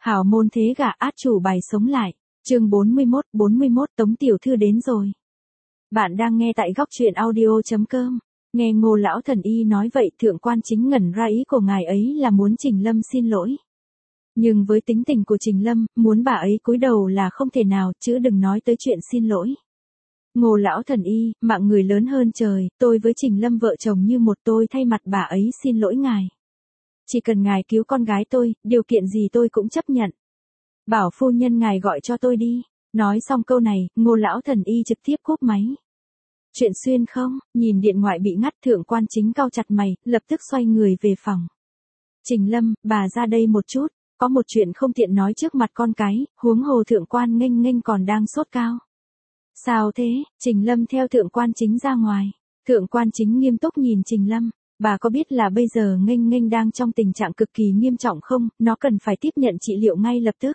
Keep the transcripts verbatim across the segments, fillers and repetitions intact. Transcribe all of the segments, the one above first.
Hảo môn thế gả át chủ bài sống lại. Chương bốn mươi mốt, bốn mươi mốt Tống tiểu thư đến rồi. Bạn đang nghe tại góc truyện audio chấm com. Nghe Ngô lão thần y nói vậy, thượng quan chính ngẩn ra, ý của ngài ấy là muốn Trình Lâm xin lỗi. Nhưng với tính tình của Trình Lâm, muốn bà ấy cúi đầu là không thể nào, chứ đừng nói tới chuyện xin lỗi. Ngô lão thần y, mạng người lớn hơn trời, tôi với Trình Lâm vợ chồng như một, tôi thay mặt bà ấy xin lỗi ngài. Chỉ cần ngài cứu con gái tôi, điều kiện gì tôi cũng chấp nhận. Bảo phu nhân ngài gọi cho tôi đi. Nói xong câu này, Ngô lão thần y trực tiếp cúp máy. Chuyện xuyên không, nhìn điện thoại bị ngắt, thượng quan chính cau chặt mày, lập tức xoay người về phòng. Trình Lâm, bà ra đây một chút, có một chuyện không tiện nói trước mặt con cái, huống hồ thượng quan nghênh nghênh còn đang sốt cao. Sao thế? Trình Lâm theo thượng quan chính ra ngoài. Thượng quan chính nghiêm túc nhìn Trình Lâm. Bà có biết là bây giờ nghênh nghênh đang trong tình trạng cực kỳ nghiêm trọng không, nó cần phải tiếp nhận trị liệu ngay lập tức.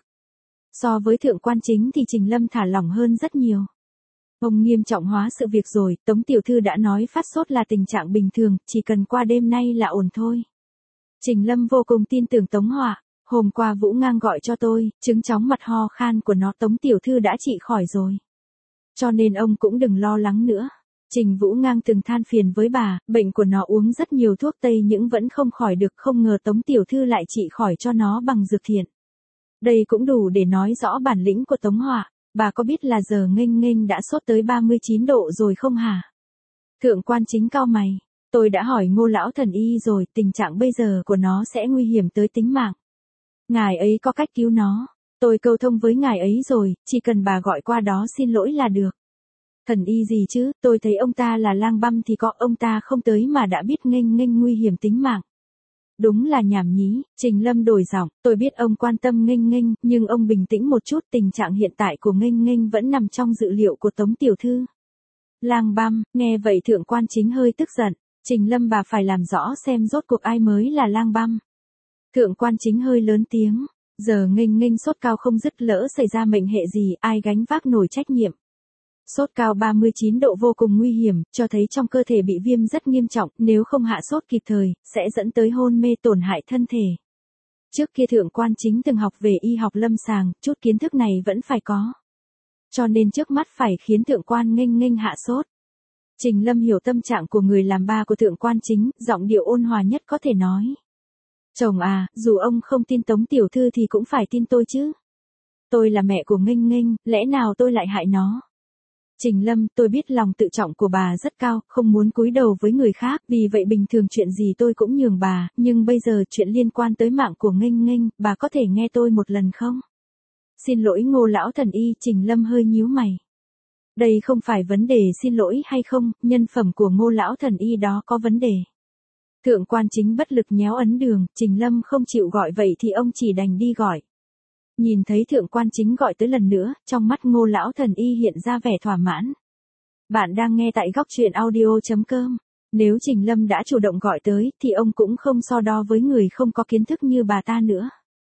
So với thượng quan chính thì Trình Lâm thả lỏng hơn rất nhiều. Ông nghiêm trọng hóa sự việc rồi, Tống tiểu thư đã nói phát sốt là tình trạng bình thường, chỉ cần qua đêm nay là ổn thôi. Trình Lâm vô cùng tin tưởng Tống Họa. Hôm qua Vũ Ngang gọi cho tôi, chứng chóng mặt ho khan của nó Tống tiểu thư đã trị khỏi rồi. Cho nên ông cũng đừng lo lắng nữa. Trình Vũ Ngang từng than phiền với bà, bệnh của nó uống rất nhiều thuốc tây nhưng vẫn không khỏi được, không ngờ Tống tiểu thư lại trị khỏi cho nó bằng dược thiện. Đây cũng đủ để nói rõ bản lĩnh của Tống Họa. Bà có biết là giờ nghênh nghênh đã sốt tới ba mươi chín độ rồi không hả? Thượng quan chính cau mày. Tôi đã hỏi Ngô lão thần y rồi, tình trạng bây giờ của nó sẽ nguy hiểm tới tính mạng. Ngài ấy có cách cứu nó. Tôi câu thông với ngài ấy rồi, chỉ cần bà gọi qua đó xin lỗi là được. Thần y gì chứ, tôi thấy ông ta là lang băm thì có, ông ta không tới mà đã biết nghênh nghênh nguy hiểm tính mạng. Đúng là nhảm nhí. Trình Lâm đổi giọng, tôi biết ông quan tâm nghênh nghênh, nhưng ông bình tĩnh một chút, tình trạng hiện tại của nghênh nghênh vẫn nằm trong dự liệu của Tống tiểu thư. Lang băm, nghe vậy thượng quan chính hơi tức giận. Trình Lâm, bà phải làm rõ xem rốt cuộc ai mới là lang băm. Thượng quan chính hơi lớn tiếng, giờ nghênh nghênh sốt cao không dứt, lỡ xảy ra mệnh hệ gì, ai gánh vác nổi trách nhiệm. Sốt cao ba mươi chín độ vô cùng nguy hiểm, cho thấy trong cơ thể bị viêm rất nghiêm trọng, nếu không hạ sốt kịp thời, sẽ dẫn tới hôn mê, tổn hại thân thể. Trước kia thượng quan chính từng học về y học lâm sàng, chút kiến thức này vẫn phải có. Cho nên trước mắt phải khiến thượng quan nghênh nghênh hạ sốt. Trình Lâm hiểu tâm trạng của người làm ba của thượng quan chính, giọng điệu ôn hòa nhất có thể nói. Chồng à, dù ông không tin Tống tiểu thư thì cũng phải tin tôi chứ. Tôi là mẹ của nghênh nghênh, lẽ nào tôi lại hại nó? Trình Lâm, tôi biết lòng tự trọng của bà rất cao, không muốn cúi đầu với người khác, vì vậy bình thường chuyện gì tôi cũng nhường bà, nhưng bây giờ chuyện liên quan tới mạng của nghênh nghênh, bà có thể nghe tôi một lần không? Xin lỗi Ngô lão thần y. Trình Lâm hơi nhíu mày. Đây không phải vấn đề xin lỗi hay không, nhân phẩm của Ngô lão thần y đó có vấn đề. Thượng quan chính bất lực nhéo ấn đường, Trình Lâm không chịu gọi vậy thì ông chỉ đành đi gọi. Nhìn thấy thượng quan chính gọi tới lần nữa, trong mắt Ngô lão thần y hiện ra vẻ thỏa mãn. Bạn đang nghe tại góc truyện audio chấm com. Nếu Trình Lâm đã chủ động gọi tới, thì ông cũng không so đo với người không có kiến thức như bà ta nữa.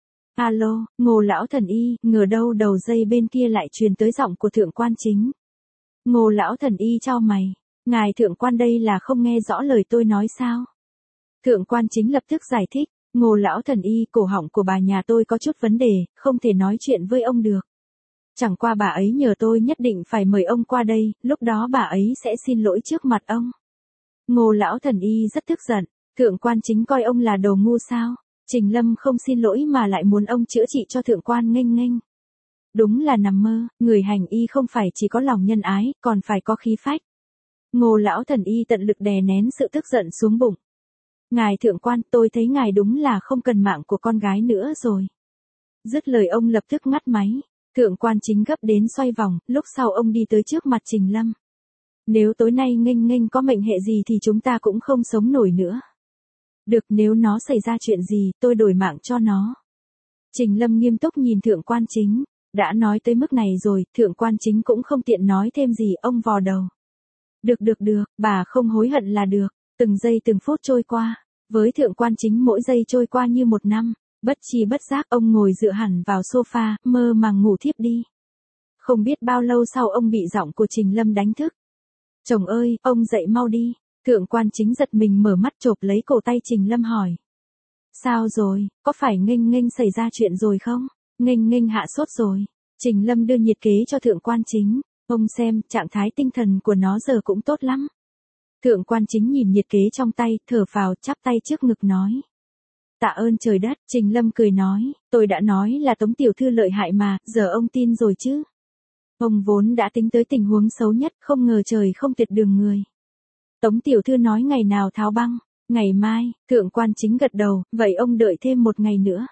Alo, Ngô lão thần y, ngờ đâu đầu dây bên kia lại truyền tới giọng của thượng quan chính. Ngô lão thần y chau mày. Ngài thượng quan đây là không nghe rõ lời tôi nói sao? Thượng quan chính lập tức giải thích. Ngô lão thần y, cổ họng của bà nhà tôi có chút vấn đề, không thể nói chuyện với ông được. Chẳng qua bà ấy nhờ tôi nhất định phải mời ông qua đây, lúc đó bà ấy sẽ xin lỗi trước mặt ông. Ngô lão thần y rất tức giận. Thượng quan chính coi ông là đồ ngu sao? Trình Lâm không xin lỗi mà lại muốn ông chữa trị cho thượng quan nghênh nghênh. Đúng là nằm mơ, người hành y không phải chỉ có lòng nhân ái, còn phải có khí phách. Ngô lão thần y tận lực đè nén sự tức giận xuống bụng. Ngài thượng quan, tôi thấy ngài đúng là không cần mạng của con gái nữa rồi. Dứt lời ông lập tức ngắt máy. Thượng quan chính gấp đến xoay vòng, lúc sau ông đi tới trước mặt Trình Lâm. Nếu tối nay nghênh nghênh có mệnh hệ gì thì chúng ta cũng không sống nổi nữa. Được, nếu nó xảy ra chuyện gì, tôi đổi mạng cho nó. Trình Lâm nghiêm túc nhìn thượng quan chính. Đã nói tới mức này rồi, thượng quan chính cũng không tiện nói thêm gì, ông vò đầu. Được được được, bà không hối hận là được. Từng giây từng phút trôi qua, với thượng quan chính mỗi giây trôi qua như một năm, bất chi bất giác ông ngồi dựa hẳn vào sofa, mơ màng ngủ thiếp đi. Không biết bao lâu sau ông bị giọng của Trình Lâm đánh thức. Chồng ơi, ông dậy mau đi. Thượng quan chính giật mình mở mắt chộp lấy cổ tay Trình Lâm hỏi. Sao rồi, có phải nghênh nghênh xảy ra chuyện rồi không? Nghênh nghênh hạ sốt rồi. Trình Lâm đưa nhiệt kế cho thượng quan chính. Ông xem, trạng thái tinh thần của nó giờ cũng tốt lắm. Thượng quan chính nhìn nhiệt kế trong tay, thở phào, chắp tay trước ngực nói. Tạ ơn trời đất, Trình Lâm cười nói, tôi đã nói là Tống tiểu thư lợi hại mà, giờ ông tin rồi chứ. Ông vốn đã tính tới tình huống xấu nhất, không ngờ trời không tuyệt đường người. Tống tiểu thư nói ngày nào tháo băng, ngày mai, thượng quan chính gật đầu, vậy ông đợi thêm một ngày nữa.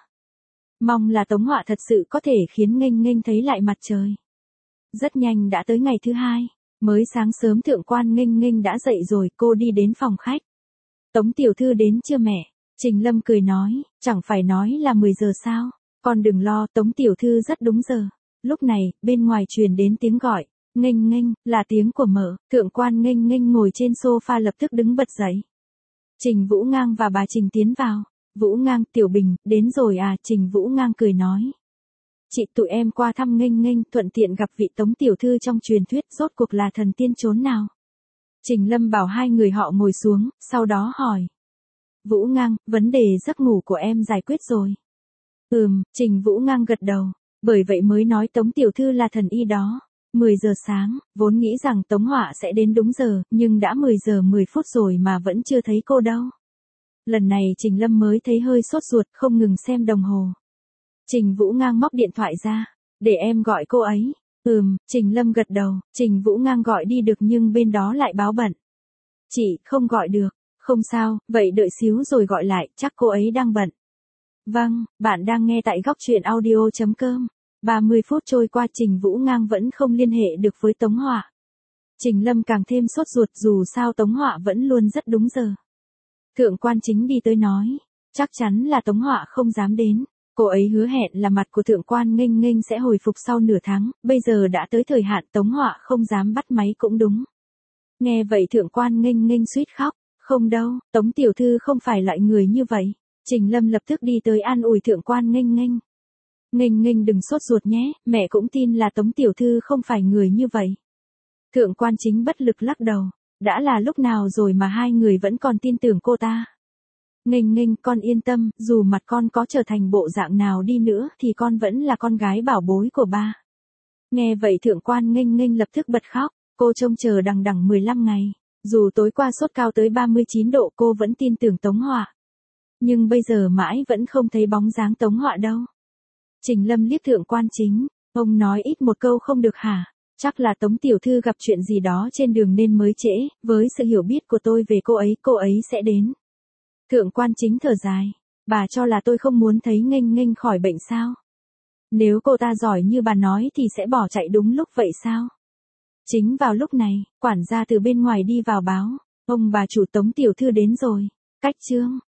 Mong là Tống họa thật sự có thể khiến nghênh nghênh thấy lại mặt trời. Rất nhanh đã tới ngày thứ hai, mới sáng sớm thượng quan nghênh nghênh đã dậy rồi, cô đi đến phòng khách. Tống tiểu thư đến chưa mẹ? Trình Lâm cười nói, chẳng phải nói là mười giờ sao? Con đừng lo, Tống tiểu thư rất đúng giờ. Lúc này, bên ngoài truyền đến tiếng gọi, nghênh nghênh, là tiếng của mợ. Thượng quan nghênh nghênh ngồi trên sofa lập tức đứng bật dậy. Trình Vũ Ngang và bà Trình tiến vào. Vũ Ngang, Tiểu Bình, đến rồi à? Trình Vũ Ngang cười nói. Chị tụi em qua thăm nghênh nghênh, thuận tiện gặp vị Tống tiểu thư trong truyền thuyết, rốt cuộc là thần tiên chốn nào? Trình Lâm bảo hai người họ ngồi xuống, sau đó hỏi. Vũ Ngang, vấn đề giấc ngủ của em giải quyết rồi. Ừm, Trình Vũ Ngang gật đầu, bởi vậy mới nói Tống tiểu thư là thần y đó. mười giờ sáng, vốn nghĩ rằng Tống họa sẽ đến đúng giờ, nhưng đã mười giờ mười phút rồi mà vẫn chưa thấy cô đâu. Lần này Trình Lâm mới thấy hơi sốt ruột, không ngừng xem đồng hồ. Trình Vũ Ngang móc điện thoại ra, để em gọi cô ấy. Ừm, Trình Lâm gật đầu, Trình Vũ Ngang gọi đi được nhưng bên đó lại báo bận. Chị, không gọi được. Không sao, vậy đợi xíu rồi gọi lại, chắc cô ấy đang bận. Vâng, bạn đang nghe tại góc truyện audio chấm com. ba mươi phút trôi qua Trình Vũ Ngang vẫn không liên hệ được với Tống họa. Trình Lâm càng thêm sốt ruột, dù sao Tống họa vẫn luôn rất đúng giờ. Thượng quan chính đi tới nói, chắc chắn là Tống họa không dám đến. Cô ấy hứa hẹn là mặt của thượng quan nghênh nghênh sẽ hồi phục sau nửa tháng, bây giờ đã tới thời hạn Tống họa không dám bắt máy cũng đúng. Nghe vậy thượng quan nghênh nghênh suýt khóc. Không đâu, Tống tiểu thư không phải loại người như vậy. Trình Lâm lập tức đi tới an ủi thượng quan nghênh nghênh. Nghênh nghênh đừng sốt ruột nhé, mẹ cũng tin là Tống tiểu thư không phải người như vậy. Thượng quan chính bất lực lắc đầu, đã là lúc nào rồi mà hai người vẫn còn tin tưởng cô ta. Nghênh nghênh, con yên tâm, dù mặt con có trở thành bộ dạng nào đi nữa thì con vẫn là con gái bảo bối của ba. Nghe vậy thượng quan nghênh nghênh lập tức bật khóc, cô trông chờ đằng đằng mười lăm ngày. Dù tối qua sốt cao tới ba mươi chín độ cô vẫn tin tưởng Tống họa. Nhưng bây giờ mãi vẫn không thấy bóng dáng Tống họa đâu. Trình Lâm liếc thượng quan chính, ông nói ít một câu không được hả? Chắc là Tống tiểu thư gặp chuyện gì đó trên đường nên mới trễ, với sự hiểu biết của tôi về cô ấy, cô ấy sẽ đến. Thượng quan chính thở dài, bà cho là tôi không muốn thấy nghênh nghênh khỏi bệnh sao? Nếu cô ta giỏi như bà nói thì sẽ bỏ chạy đúng lúc vậy sao? Chính vào lúc này, quản gia từ bên ngoài đi vào báo, ông bà chủ Tống tiểu thư đến rồi. Cách chương